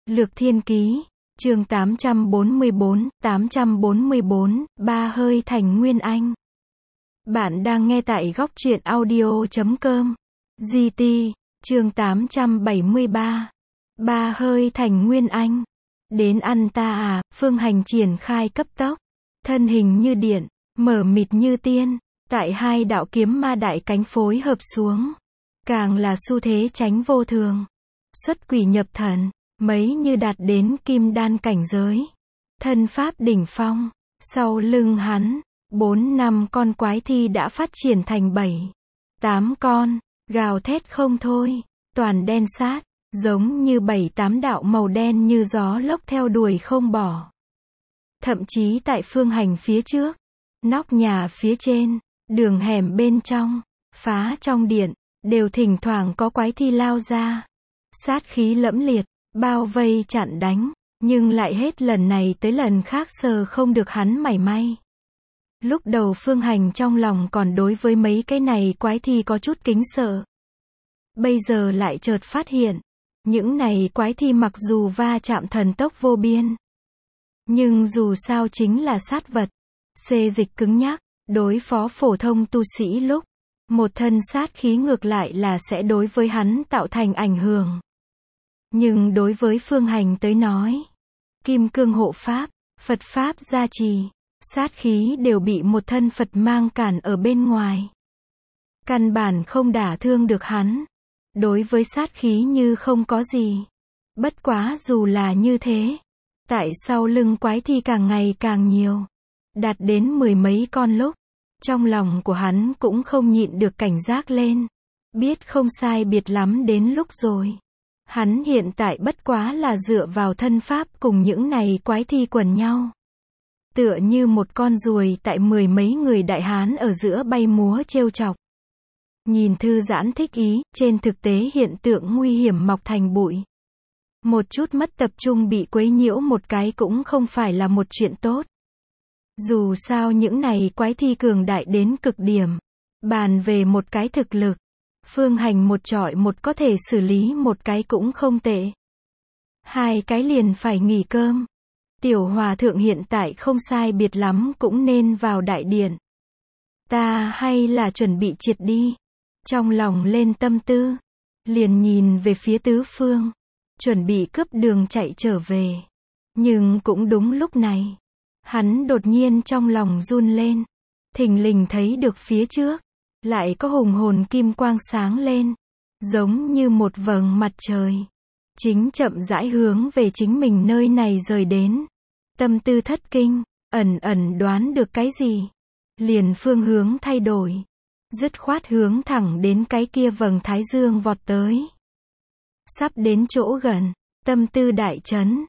Lược Thiên Ký, chương 844, Ba hơi thành Nguyên Anh. Bạn đang nghe tại góc truyện audio.com. GT, chương 873. Ba hơi thành Nguyên Anh. Đến ăn ta à, Phương Hành triển khai cấp tốc. Thân hình như điện, mở mịt như tiên, tại hai đạo kiếm ma đại cánh phối hợp xuống. Càng là xu thế tránh vô thường. Xuất quỷ nhập thần, mấy như đạt đến kim đan cảnh giới. Thân pháp đỉnh phong, sau lưng hắn, 4-5 con quái thi đã phát triển thành 7-8 con, gào thét không thôi, toàn đen sát, giống như 7-8 đạo màu đen như gió lốc theo đuổi không bỏ. Thậm chí tại Phương Hành phía trước, nóc nhà phía trên, đường hẻm bên trong, phá trong điện, đều thỉnh thoảng có quái thi lao ra. Sát khí lẫm liệt, bao vây chặn đánh, nhưng lại hết lần này tới lần khác sờ không được hắn mảy may. Lúc đầu Phương Hành trong lòng còn đối với mấy cái này quái thi có chút kính sợ. Bây giờ lại chợt phát hiện, những này quái thi mặc dù va chạm thần tốc vô biên, nhưng dù sao chính là sát vật, xê dịch cứng nhắc, đối phó phổ thông tu sĩ lúc, một thân sát khí ngược lại là sẽ đối với hắn tạo thành ảnh hưởng. Nhưng đối với Phương Hành tới nói, kim cương hộ pháp, Phật pháp gia trì, sát khí đều bị một thân Phật mang cản ở bên ngoài. Căn bản không đả thương được hắn. Đối với sát khí như không có gì. Bất quá dù là như thế, tại sau lưng quái thi càng ngày càng nhiều, đạt đến 10 mấy con lúc, trong lòng của hắn cũng không nhịn được cảnh giác lên. Biết không sai biệt lắm đến lúc rồi. Hắn hiện tại bất quá là dựa vào thân pháp cùng những này quái thi quần nhau. Tựa như một con ruồi tại 10 mấy người đại hán ở giữa bay múa trêu chọc. Nhìn thư giãn thích ý, trên thực tế hiện tượng nguy hiểm mọc thành bụi. Một chút mất tập trung bị quấy nhiễu một cái cũng không phải là một chuyện tốt. Dù sao những này quái thi cường đại đến cực điểm. Bàn về một cái thực lực, Phương Hành một chọi một có thể xử lý một cái cũng không tệ. Hai cái liền phải nghỉ cơm. Tiểu hòa thượng hiện tại không sai biệt lắm cũng nên vào đại điện. Ta hay là chuẩn bị triệt đi. Trong lòng lên tâm tư, liền nhìn về phía tứ phương, chuẩn bị cướp đường chạy trở về. Nhưng cũng đúng lúc này, hắn đột nhiên trong lòng run lên, thình lình thấy được phía trước, lại có hùng hồn kim quang sáng lên, giống như một vầng mặt trời, chính chậm rãi hướng về chính mình nơi này rời đến. Tâm tư thất kinh, ẩn ẩn đoán được cái gì, liền phương hướng thay đổi, dứt khoát hướng thẳng đến cái kia vầng thái dương vọt tới. Sắp đến chỗ gần, tâm tư đại chấn,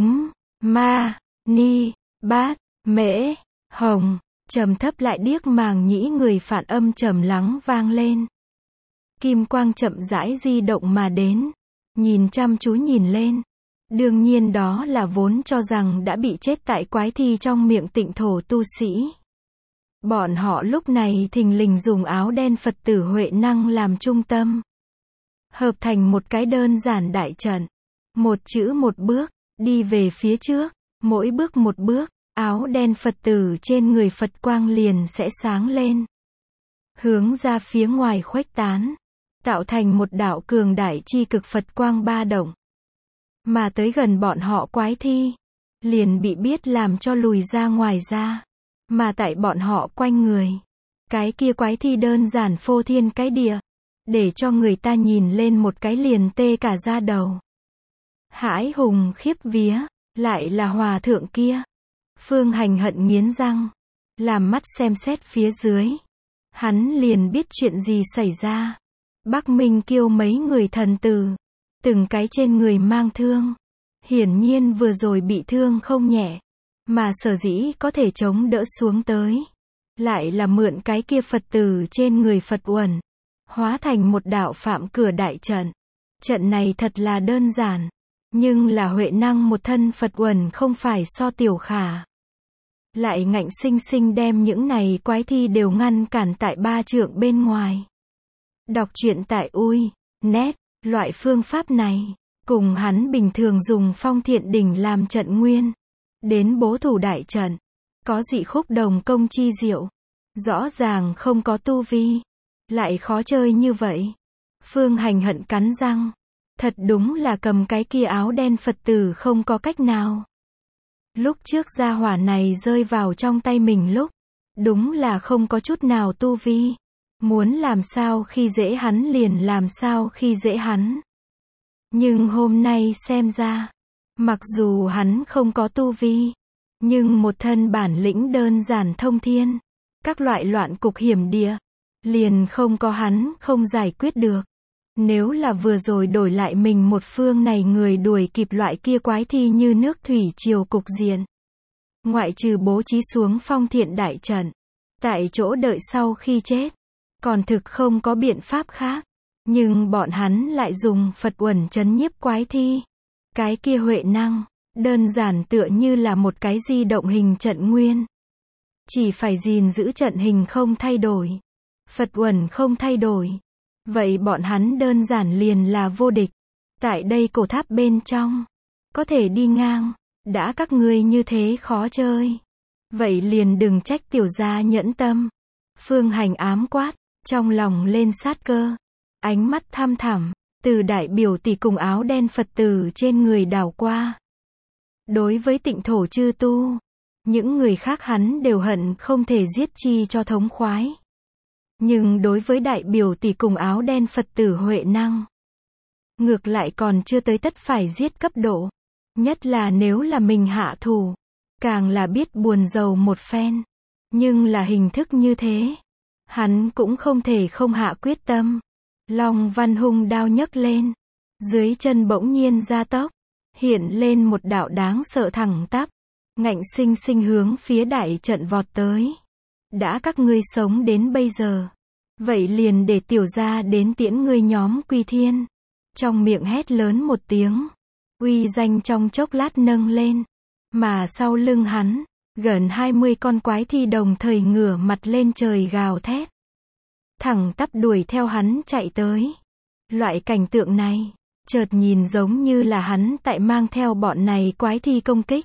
ma, ni, bát, mễ, hồng, trầm thấp lại điếc màng nhĩ người phản âm trầm lắng vang lên. Kim quang chậm rãi di động mà đến, nhìn chăm chú nhìn lên. Đương nhiên đó là vốn cho rằng đã bị chết tại quái thi trong miệng tịnh thổ tu sĩ. Bọn họ lúc này thình lình dùng áo đen Phật tử Huệ Năng làm trung tâm. Hợp thành một cái đơn giản đại trận. Một chữ một bước, đi về phía trước, mỗi bước một bước, áo đen Phật tử trên người Phật quang liền sẽ sáng lên. Hướng ra phía ngoài khuếch tán, tạo thành một đạo cường đại chi cực Phật quang ba động. Mà tới gần bọn họ quái thi, liền bị biết làm cho lùi ra ngoài ra. Mà tại bọn họ quanh người, cái kia quái thi đơn giản phô thiên cái địa, để cho người ta nhìn lên một cái liền tê cả da đầu. Hãi hùng khiếp vía, lại là hòa thượng kia. Phương Hành hận nghiến răng, làm mắt xem xét phía dưới. Hắn liền biết chuyện gì xảy ra. Bắc Minh Kiêu mấy người thần tử, từng cái trên người mang thương. Hiển nhiên vừa rồi bị thương không nhẹ. Mà sở dĩ có thể chống đỡ xuống tới, lại là mượn cái kia Phật tử trên người Phật uẩn, hóa thành một đạo phạm cửa đại trận. Trận này thật là đơn giản, nhưng là Huệ Năng một thân Phật uẩn không phải so Tiểu Khả. Lại ngạnh sinh sinh đem những này quái thi đều ngăn cản tại 3 trượng bên ngoài. Đọc truyện tại ui, net, loại phương pháp này, Cùng hắn bình thường dùng Phong Thiện Đỉnh làm trận nguyên. Đến bố thủ đại trận. Có dị khúc đồng công chi diệu. Rõ ràng không có tu vi. Lại khó chơi như vậy. Phương Hành hận cắn răng. Thật đúng là cầm cái kia áo đen Phật tử không có cách nào. Lúc trước gia hỏa này rơi vào trong tay mình lúc. Đúng là không có chút nào tu vi. Muốn làm sao khi dễ hắn liền làm sao khi dễ hắn. Nhưng hôm nay xem ra. Mặc dù hắn không có tu vi. Nhưng một thân bản lĩnh đơn giản thông thiên. Các loại loạn cục hiểm địa. Liền không có hắn không giải quyết được. Nếu là vừa rồi đổi lại mình một phương này người đuổi kịp loại kia quái thi như nước thủy triều cục diện. Ngoại trừ bố trí xuống Phong Thiện đại trận. Tại chỗ đợi sau khi chết. Còn thực không có biện pháp khác. Nhưng bọn hắn lại dùng Phật uẩn trấn nhiếp quái thi. Cái kia huệ năng. Đơn giản tựa như là một cái di động hình trận nguyên. Chỉ phải gìn giữ trận hình không thay đổi. Phật uẩn không thay đổi. Vậy bọn hắn đơn giản liền là vô địch. Tại đây cổ tháp bên trong. Có thể đi ngang. Đã các ngươi như thế khó chơi. Vậy liền đừng trách tiểu gia nhẫn tâm. Phương Hành ám quát. Trong lòng lên sát cơ. Ánh mắt thăm thẳm. Từ đại biểu tỷ cùng áo đen Phật tử trên người đảo qua. Đối với Tịnh Thổ chư tu. Những người khác hắn đều hận không thể giết chi cho thống khoái. Nhưng đối với đại biểu tỷ cùng áo đen Phật tử huệ năng. Ngược lại còn chưa tới tất phải giết cấp độ. Nhất là nếu là mình hạ thủ. Càng là biết buồn rầu một phen. Nhưng là hình thức như thế. Hắn cũng không thể không hạ quyết tâm. Long Văn hung đao nhấc lên. Dưới chân bỗng nhiên gia tốc. Hiện lên một đạo đáng sợ thẳng tắp. Ngạnh sinh sinh hướng phía đại trận vọt tới. Đã các ngươi sống đến bây giờ. Vậy liền để tiểu gia đến tiễn ngươi nhóm quy thiên. Trong miệng hét lớn một tiếng. Uy danh trong chốc lát nâng lên. Mà sau lưng hắn. Gần 20 con quái thi đồng thời ngửa mặt lên trời gào thét. Thẳng tắp đuổi theo hắn chạy tới. Loại cảnh tượng này. Chợt nhìn giống như là hắn tại mang theo bọn này quái thi công kích.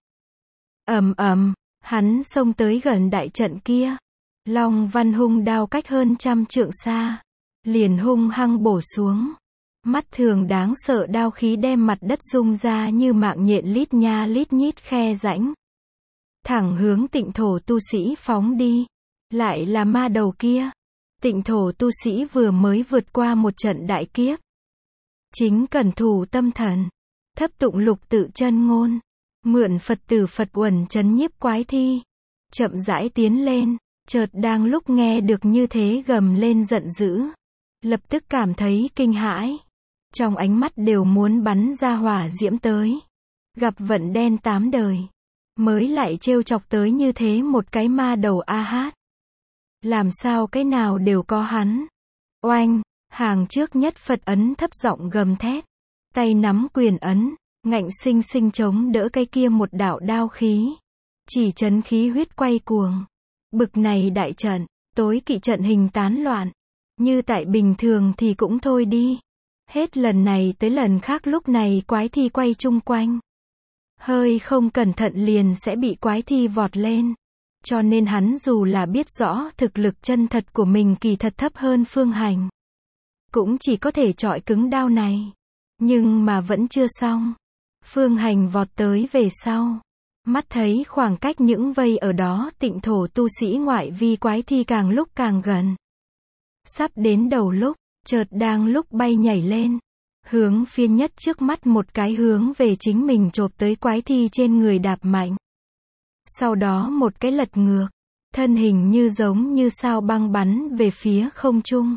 Ầm ầm, hắn xông tới gần đại trận kia. Long Văn hung đao cách hơn 100 trượng xa. Liền hung hăng bổ xuống. Mắt thường đáng sợ đao khí đem mặt đất rung ra như mạng nhện lít nha lít nhít khe rãnh. Thẳng hướng Tịnh Thổ tu sĩ phóng đi. Lại là ma đầu kia. Tịnh Thổ tu sĩ vừa mới vượt qua một trận đại kiếp. Chính cẩn thủ tâm thần. Thấp tụng lục tự chân ngôn. Mượn Phật tử Phật uẩn trấn nhiếp quái thi. Chậm rãi tiến lên. Chợt đang lúc nghe được như thế gầm lên giận dữ. Lập tức cảm thấy kinh hãi. Trong ánh mắt đều muốn bắn ra hỏa diễm tới. Gặp vận đen 8 đời. Mới lại trêu chọc tới như thế một cái ma đầu a hát. Làm sao cái nào đều có hắn. Oanh, hàng trước nhất Phật ấn thấp giọng gầm thét. Tay nắm quyền ấn, ngạnh sinh sinh chống đỡ cái kia một đạo đao khí. Chỉ chấn khí huyết quay cuồng. Bực này đại trận, tối kỵ trận hình tán loạn. Như tại bình thường thì cũng thôi đi. Hết lần này tới lần khác lúc này quái thi quay chung quanh. Hơi không cẩn thận liền sẽ bị quái thi vọt lên. Cho nên hắn dù là biết rõ thực lực chân thật của mình kỳ thật thấp hơn Phương Hành. Cũng chỉ có thể chọi cứng đao này. Nhưng mà vẫn chưa xong. Phương Hành vọt tới về sau. Mắt thấy khoảng cách những vây ở đó Tịnh Thổ tu sĩ ngoại vi quái thi càng lúc càng gần. Sắp đến đầu lúc, chợt đang lúc bay nhảy lên. Hướng phía nhất trước mắt một cái hướng về chính mình chộp tới quái thi trên người đạp mạnh. Sau đó một cái lật ngược. Thân hình như giống như sao băng bắn về phía không trung.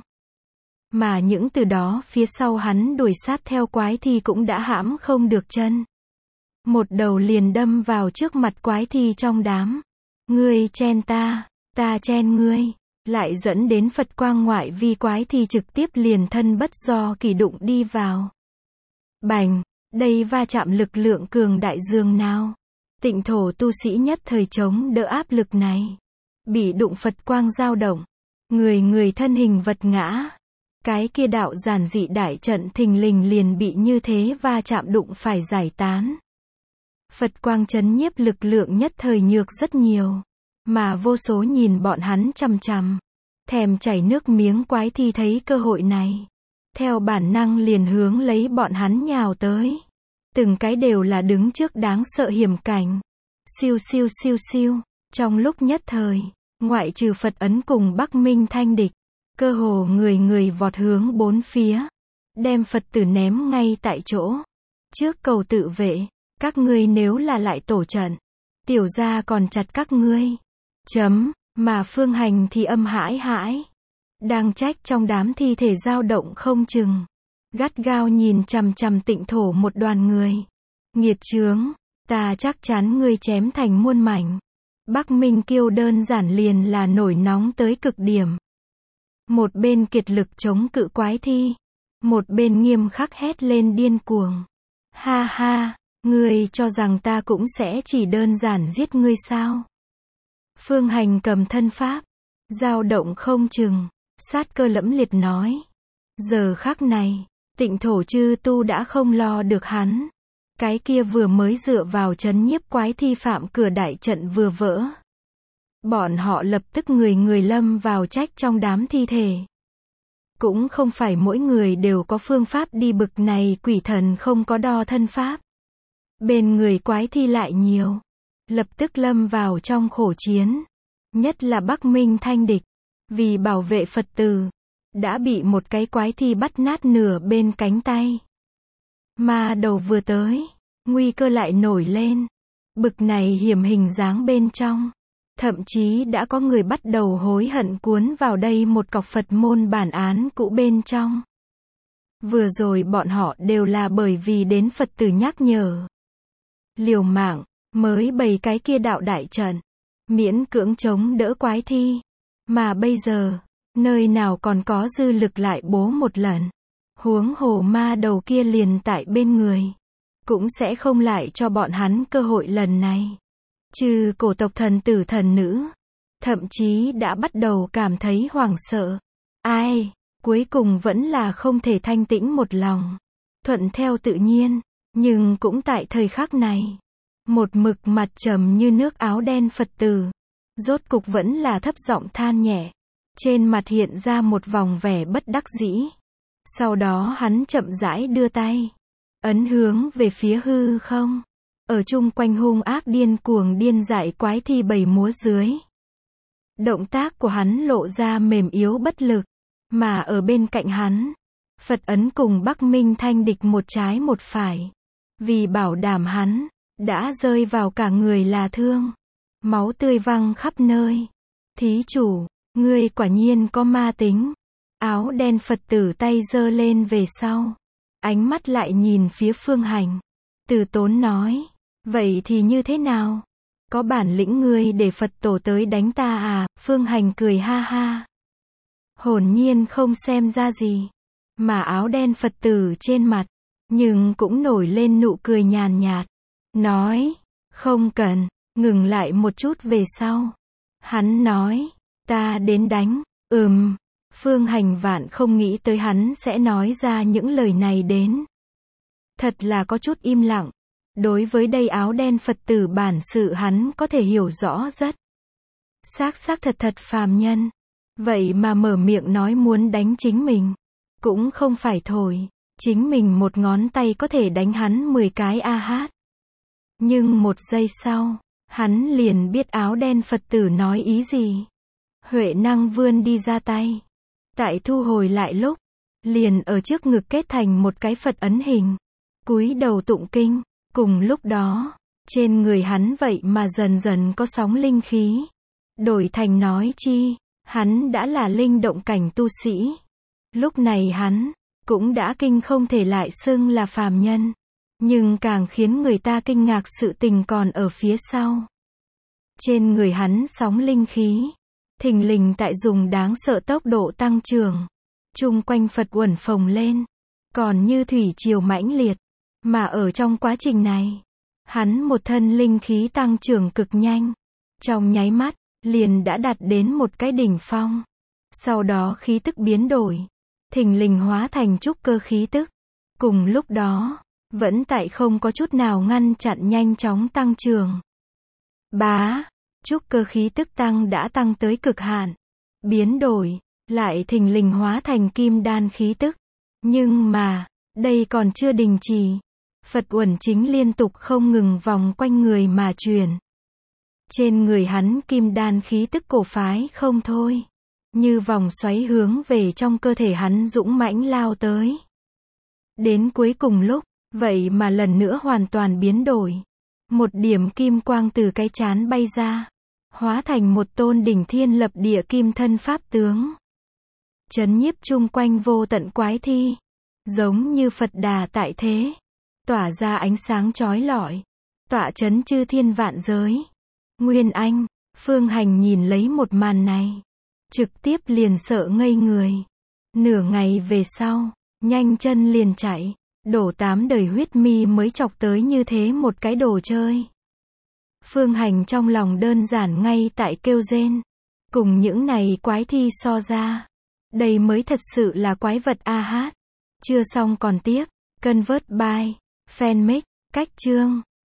Mà những từ đó phía sau hắn đuổi sát theo quái thi cũng đã hãm không được chân. Một đầu liền đâm vào trước mặt quái thi trong đám. Ngươi chen ta chen ngươi. Lại dẫn đến Phật quang ngoại vi quái thi trực tiếp liền thân bất do kỳ đụng đi vào. Bành, đây va chạm lực lượng cường đại dường nào. Tịnh Thổ tu sĩ nhất thời chống đỡ áp lực này. Bị đụng Phật quang dao động. Người thân hình vật ngã. cái kia đạo giản dị đại trận thình lình liền bị như thế va chạm đụng phải giải tán. Phật quang chấn nhiếp lực lượng nhất thời nhược rất nhiều, mà vô số nhìn bọn hắn chằm chằm, thèm chảy nước miếng quái thi thấy cơ hội này, theo bản năng liền hướng lấy bọn hắn nhào tới. Từng cái đều là đứng trước đáng sợ hiểm cảnh. Siêu siêu siêu siêu, trong lúc nhất thời, ngoại trừ Phật ấn cùng Bắc Minh Thanh địch, cơ hồ người người vọt hướng bốn phía, đem Phật tử ném ngay tại chỗ. Trước cầu tự vệ, các ngươi nếu là lại tổ trận, tiểu gia còn chặt các ngươi. Mà Phương Hành thì âm hãi hãi, đang trách trong đám thi thể dao động không chừng, gắt gao nhìn chằm chằm Tịnh Thổ một đoàn người. Nghiệt chướng, ta chắc chắn ngươi chém thành muôn mảnh. Bắc Minh Kiêu đơn giản liền là nổi nóng tới cực điểm. Một bên kiệt lực chống cự quái thi, một bên nghiêm khắc hét lên điên cuồng. Ha ha, ngươi cho rằng ta cũng sẽ chỉ đơn giản giết ngươi sao? Phương Hành cầm thân pháp, dao động không chừng, sát cơ lẫm liệt nói. Giờ khắc này, Tịnh Thổ chư tu đã không lo được hắn. Cái kia vừa mới dựa vào trấn nhiếp quái thi phạm cửa đại trận vừa vỡ. Bọn họ lập tức người người lâm vào trách trong đám thi thể. Cũng không phải mỗi người đều có phương pháp đi bực này, quỷ thần không có đo thân pháp. Bên người quái thi lại nhiều, lập tức lâm vào trong khổ chiến. Nhất là Bắc Minh Thanh địch, vì bảo vệ Phật tử, đã bị một cái quái thi bắt nát nửa bên cánh tay. Mà đầu vừa tới, nguy cơ lại nổi lên. Bực này hiểm hình dáng bên trong, thậm chí đã có người bắt đầu hối hận cuốn vào đây một cọc Phật môn bản án cũ bên trong. Vừa rồi bọn họ đều là bởi vì đến Phật tử nhắc nhở, liều mạng, mới bày cái kia đạo đại trận, miễn cưỡng chống đỡ quái thi. Mà bây giờ, nơi nào còn có dư lực lại bố một lần. Huống hồ ma đầu kia liền tại bên người, cũng sẽ không lại cho bọn hắn cơ hội lần này. Trừ cổ tộc thần tử thần nữ, thậm chí đã bắt đầu cảm thấy hoảng sợ. Ai, cuối cùng vẫn là không thể thanh tĩnh một lòng, thuận theo tự nhiên. Nhưng cũng tại thời khắc này, một mực mặt trầm như nước áo đen Phật tử, rốt cục vẫn là thấp giọng than nhẹ, trên mặt hiện ra một vòng vẻ bất đắc dĩ. Sau đó hắn chậm rãi đưa tay, ấn hướng về phía hư không, ở chung quanh hung ác điên cuồng điên dại quái thi bầy múa dưới. Động tác của hắn lộ ra mềm yếu bất lực, mà ở bên cạnh hắn, Phật ấn cùng Bắc Minh Thanh địch một trái một phải, vì bảo đảm hắn, đã rơi vào cả người là thương, máu tươi văng khắp nơi. Thí chủ, ngươi quả nhiên có ma tính. Áo đen Phật tử tay giơ lên về sau, ánh mắt lại nhìn phía Phương Hành, từ tốn nói, vậy thì như thế nào? Có bản lĩnh ngươi để Phật tổ tới đánh ta à? Phương Hành cười ha ha, hồn nhiên không xem ra gì, mà áo đen Phật tử trên mặt, nhưng cũng nổi lên nụ cười nhàn nhạt, nói, không cần. Ngừng lại một chút về sau, hắn nói, ta đến đánh. Phương Hành vạn không nghĩ tới hắn sẽ nói ra những lời này đến. Thật là có chút im lặng. Đối với đây áo đen Phật tử bản sự hắn có thể hiểu rõ rất. Xác thật phàm nhân. Vậy mà mở miệng nói muốn đánh chính mình. Cũng không phải thổi. Chính mình một ngón tay có thể đánh hắn 10 cái a hát. Nhưng một giây sau, hắn liền biết áo đen Phật tử nói ý gì. Huệ năng vươn đi ra tay. Tại thu hồi lại lúc, liền ở trước ngực kết thành một cái Phật ấn hình. Cúi đầu tụng kinh. Cùng lúc đó, trên người hắn vậy mà dần dần có sóng linh khí. Đổi thành nói chi, hắn đã là linh động cảnh tu sĩ. Lúc này hắn, cũng đã kinh không thể lại xưng là phàm nhân. Nhưng càng khiến người ta kinh ngạc sự tình còn ở phía sau. Trên người hắn sóng linh khí, thình lình tại dùng đáng sợ tốc độ tăng trưởng. Chung quanh Phật uẩn phồng lên, còn như thủy triều mãnh liệt. Mà ở trong quá trình này, hắn một thân linh khí tăng trưởng cực nhanh. Trong nháy mắt, liền đã đạt đến một cái đỉnh phong. Sau đó khí tức biến đổi. thình lình hóa thành trúc cơ khí tức. Cùng lúc đó, vẫn tại không có chút nào ngăn chặn nhanh chóng tăng trưởng. Bá, trúc cơ khí tức tăng đã tăng tới cực hạn. Biến đổi, lại thình lình hóa thành kim đan khí tức. Nhưng mà, đây còn chưa đình chỉ. Phật uẩn chính liên tục không ngừng vòng quanh người mà truyền. Trên người hắn kim đan khí tức cổ phái không thôi. Như vòng xoáy hướng về trong cơ thể hắn dũng mãnh lao tới. Đến cuối cùng lúc, vậy mà lần nữa hoàn toàn biến đổi. Một điểm kim quang từ cái trán bay ra. Hóa thành một tôn đỉnh thiên lập địa kim thân pháp tướng. Chấn nhiếp chung quanh vô tận quái thi. Giống như Phật Đà tại thế. Tỏa ra ánh sáng chói lọi. Tọa chấn chư thiên vạn giới. Nguyên Anh, Phương Hành nhìn lấy một màn này. Trực tiếp liền sợ ngây người. Nửa ngày về sau, nhanh chân liền chạy. Đổ 8 đời huyết mi mới chọc tới như thế một cái đồ chơi. Phương Hành trong lòng đơn giản ngay tại kêu rên. Cùng những này quái thi so ra. Đây mới thật sự là quái vật a hát. Chưa xong còn tiếp. Convert by Fanmake, cách chương.